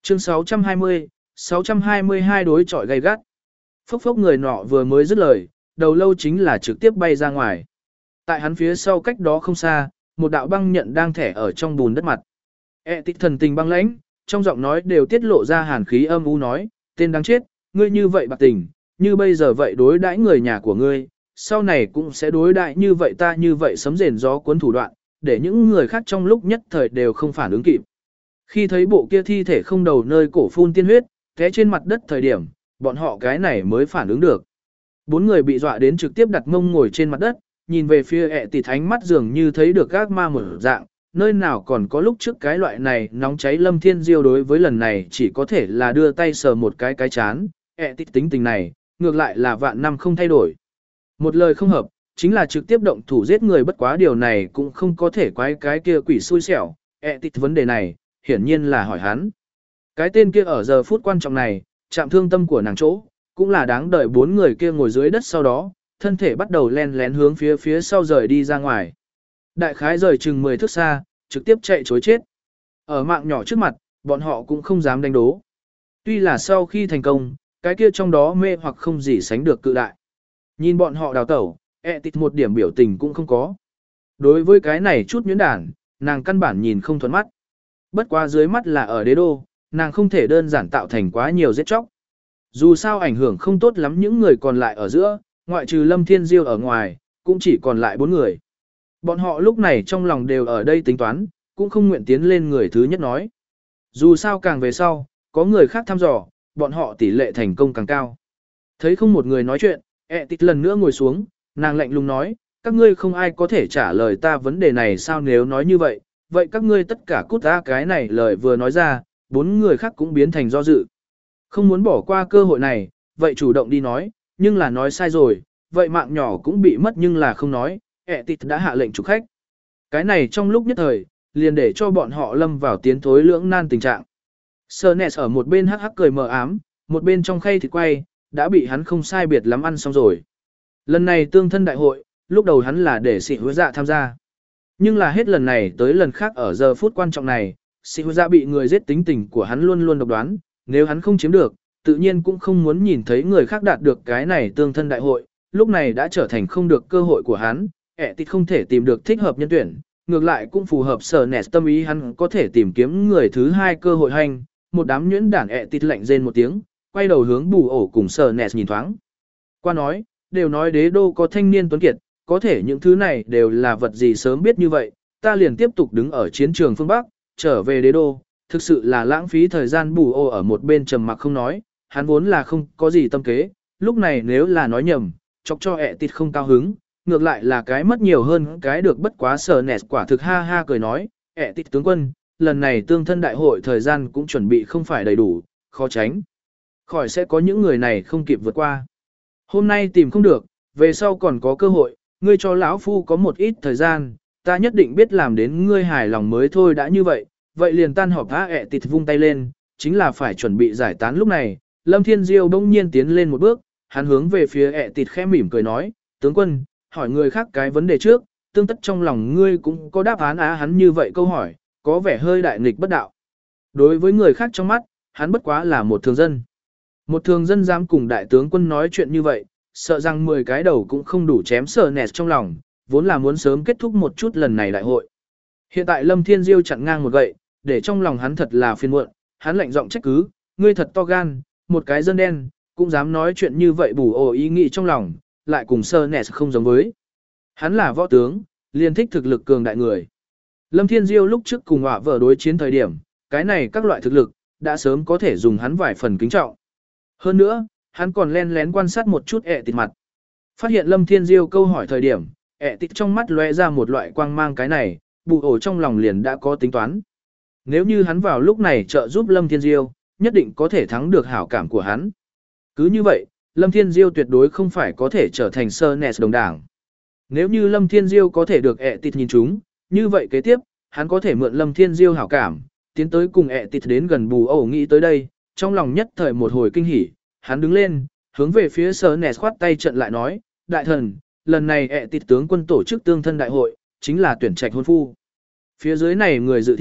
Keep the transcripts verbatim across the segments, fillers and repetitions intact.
Chương sáu trăm hai mươi, sáu trăm hai mươi hai đối chọi gay gắt. Phốc phốc người nọ vừa mới dứt lời, đầu lâu chính là trực tiếp bay ra ngoài. Tại hắn phía sau cách đó không xa, một đạo băng nhận đang thẻ ở trong bùn đất mặt. E tịch thần tình băng lãnh, trong giọng nói đều tiết lộ ra hàn khí âm u nói, tên đáng chết, ngươi như vậy bạc tình, như bây giờ vậy đối đãi người nhà của ngươi, sau này cũng sẽ đối đãi như vậy ta như vậy sấm rền gió cuốn thủ đoạn, để những người khác trong lúc nhất thời đều không phản ứng kịp. Khi thấy bộ kia thi thể không đầu nơi cổ phun tiên huyết, té trên mặt đất thời điểm, bọn họ cái này mới phản ứng được. Bốn người bị dọa đến trực tiếp đặt mông ngồi trên mặt đất, nhìn về phía ẹ tịt ánh mắt dường như thấy được các ma mở dạng, nơi nào còn có lúc trước cái loại này nóng cháy Lâm Thiên Diêu đối với lần này chỉ có thể là đưa tay sờ một cái cái chán, ẹ tịt tính tình này, ngược lại là vạn năm không thay đổi. Một lời không hợp, chính là trực tiếp động thủ giết người bất quá điều này cũng không có thể quái cái kia quỷ xui xẻo, ẹ tịt vấn đề này, hiển nhiên là hỏi hắn. Cái tên kia ở giờ phút quan trọng này, chạm thương tâm của nàng chỗ, cũng là đáng đợi bốn người kia ngồi dưới đất sau đó, thân thể bắt đầu len lén hướng phía phía sau rời đi ra ngoài. Đại khái rời chừng mười thước xa, trực tiếp chạy chối chết. Ở mạng nhỏ trước mặt, bọn họ cũng không dám đánh đố. Tuy là sau khi thành công, cái kia trong đó mê hoặc không gì sánh được cự đại. Nhìn bọn họ đào tẩu, ẹ tịt một điểm biểu tình cũng không có. Đối với cái này chút nhuyễn đản, nàng căn bản nhìn không thuận mắt. Bất quá dưới mắt là ở đế đô, nàng không thể đơn giản tạo thành quá nhiều giết chóc. Dù sao ảnh hưởng không tốt lắm những người còn lại ở giữa, ngoại trừ Lâm Thiên Diêu ở ngoài, cũng chỉ còn lại bốn người. Bọn họ lúc này trong lòng đều ở đây tính toán, cũng không nguyện tiến lên người thứ nhất nói. Dù sao càng về sau, có người khác thăm dò, bọn họ tỷ lệ thành công càng cao. Thấy không một người nói chuyện, ẹ tịt lần nữa ngồi xuống, nàng lạnh lùng nói, các ngươi không ai có thể trả lời ta vấn đề này sao nếu nói như vậy, vậy các ngươi tất cả cút ra cái này lời vừa nói ra, bốn người khác cũng biến thành do dự. Không muốn bỏ qua cơ hội này, vậy chủ động đi nói, nhưng là nói sai rồi, vậy mạng nhỏ cũng bị mất nhưng là không nói, ẹ tịt đã hạ lệnh chủ khách. Cái này trong lúc nhất thời, liền để cho bọn họ lâm vào tiến thối lưỡng nan tình trạng. Sernes ở một bên hắc hắc cười mờ ám, một bên trong khay thịt quay, đã bị hắn không sai biệt lắm ăn xong rồi. Lần này tương thân đại hội, lúc đầu hắn là để sĩ hứa dạ tham gia. Nhưng là hết lần này tới lần khác ở giờ phút quan trọng này, sĩ hứa dạ bị người giết tính tình của hắn luôn luôn độc đoán, nếu hắn không chiếm được, tự nhiên cũng không muốn nhìn thấy người khác đạt được cái này tương thân đại hội, lúc này đã trở thành không được cơ hội của hắn, ẹ tịt không thể tìm được thích hợp nhân tuyển, ngược lại cũng phù hợp sở nẹt tâm ý hắn có thể tìm kiếm người thứ hai cơ hội hành, một đám nhuyễn đản ẹ tịt lạnh rên một tiếng, quay đầu hướng bù ổ cùng sở nẹt nhìn thoáng. Qua nói, đều nói đế đô có thanh niên tuấn kiệt, có thể những thứ này đều là vật gì sớm biết như vậy, ta liền tiếp tục đứng ở chiến trường phương Bắc, trở về đế đô, thực sự là lãng phí thời gian bù ổ ở một bên trầm mặc không nói, hắn vốn là không có gì tâm kế, lúc này nếu là nói nhầm, chọc cho ẹ tịt không cao hứng, ngược lại là cái mất nhiều hơn cái được bất quá sở nẹt quả thực ha ha cười nói, ẹ tịt tướng quân, lần này tương thân đại hội thời gian cũng chuẩn bị không phải đầy đủ, khó tránh. Khỏi sẽ có những người này không kịp vượt qua. Hôm nay tìm không được, về sau còn có cơ hội, ngươi cho lão phu có một ít thời gian, ta nhất định biết làm đến ngươi hài lòng mới thôi đã như vậy, vậy liền tan họp á ẹ tịt vung tay lên, chính là phải chuẩn bị giải tán lúc này, Lâm Thiên Diêu bỗng nhiên tiến lên một bước, hắn hướng về phía ẹ tịt khẽ mỉm cười nói, tướng quân, hỏi người khác cái vấn đề trước, tương tất trong lòng ngươi cũng có đáp án á hắn như vậy câu hỏi, có vẻ hơi đại nghịch bất đạo. Đối với người khác trong mắt, hắn bất quá là một thường dân. Một thường dân dám cùng đại tướng quân nói chuyện như vậy, sợ rằng mười cái đầu cũng không đủ chém sờ nẹt trong lòng, vốn là muốn sớm kết thúc một chút lần này đại hội. Hiện tại Lâm Thiên Diêu chặn ngang một gậy, để trong lòng hắn thật là phiền muộn, hắn lạnh giọng trách cứ, ngươi thật to gan, một cái dân đen, cũng dám nói chuyện như vậy bù ồ ý nghĩ trong lòng, lại cùng sơ nẹt không giống với. Hắn là võ tướng, liền thích thực lực cường đại người. Lâm Thiên Diêu lúc trước cùng họa vợ đối chiến thời điểm, cái này các loại thực lực, đã sớm có thể dùng hắn vài phần kính trọng. Hơn nữa, hắn còn len lén quan sát một chút ẹ tịt mặt. Phát hiện Lâm Thiên Diêu câu hỏi thời điểm, ẹ tịt trong mắt lóe ra một loại quang mang cái này, bù ổ trong lòng liền đã có tính toán. Nếu như hắn vào lúc này trợ giúp Lâm Thiên Diêu, nhất định có thể thắng được hảo cảm của hắn. Cứ như vậy, Lâm Thiên Diêu tuyệt đối không phải có thể trở thành sơ nẹt đồng đảng. Nếu như Lâm Thiên Diêu có thể được ẹ tịt nhìn chúng, như vậy kế tiếp, hắn có thể mượn Lâm Thiên Diêu hảo cảm, tiến tới cùng ẹ tịt đến gần bù ổ nghĩ tới đây, trong lòng nhất thời một hồi kinh hỉ, hắn đứng lên, hướng về phía sơ nẹt khoát tay trận lại nói, đại thần, lần này ẹ tịt tướng quân tổ chức tương thân đại hội, chính là tuyển trạch hôn phu. Phía dưới này người dự thi,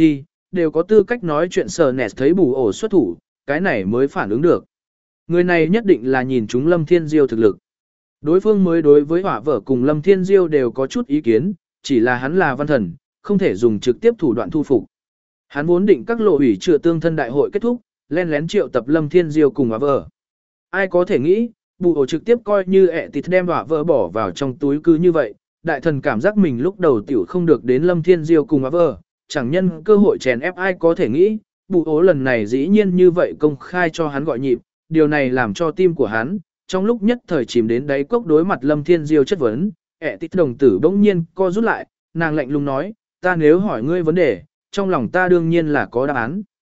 đều có tư cách nói chuyện sờ nẹt thấy bù ổ xuất thủ, cái này mới phản ứng được. Người này nhất định là nhìn chúng Lâm Thiên Diêu thực lực. Đối phương mới đối với hỏa vợ cùng Lâm Thiên Diêu đều có chút ý kiến, chỉ là hắn là văn thần, không thể dùng trực tiếp thủ đoạn thu phục. Hắn vốn định các lộ ủy trựa tương thân đại hội kết thúc, len lén triệu tập Lâm Thiên Diêu cùng hỏa vợ. Ai có thể nghĩ, bù ổ trực tiếp coi như ẹ tịt đem hỏa vợ bỏ vào trong túi cứ như vậy, đại thần cảm giác mình lúc đầu tiểu không được đến Lâm Thiên Diêu cùng hỏa vợ, chẳng nhân cơ hội chèn ép. Ai có thể nghĩ, bù ổ lần này dĩ nhiên như vậy công khai cho hắn gọi nhịp, điều này làm cho tim của hắn trong lúc nhất thời chìm đến đáy cốc. Đối mặt Lâm Thiên Diêu chất vấn, ẹ tít đồng tử bỗng nhiên co rút lại, nàng lạnh lùng nói, ta nếu hỏi ngươi vấn đề, trong lòng ta đương nhiên là có đáp án.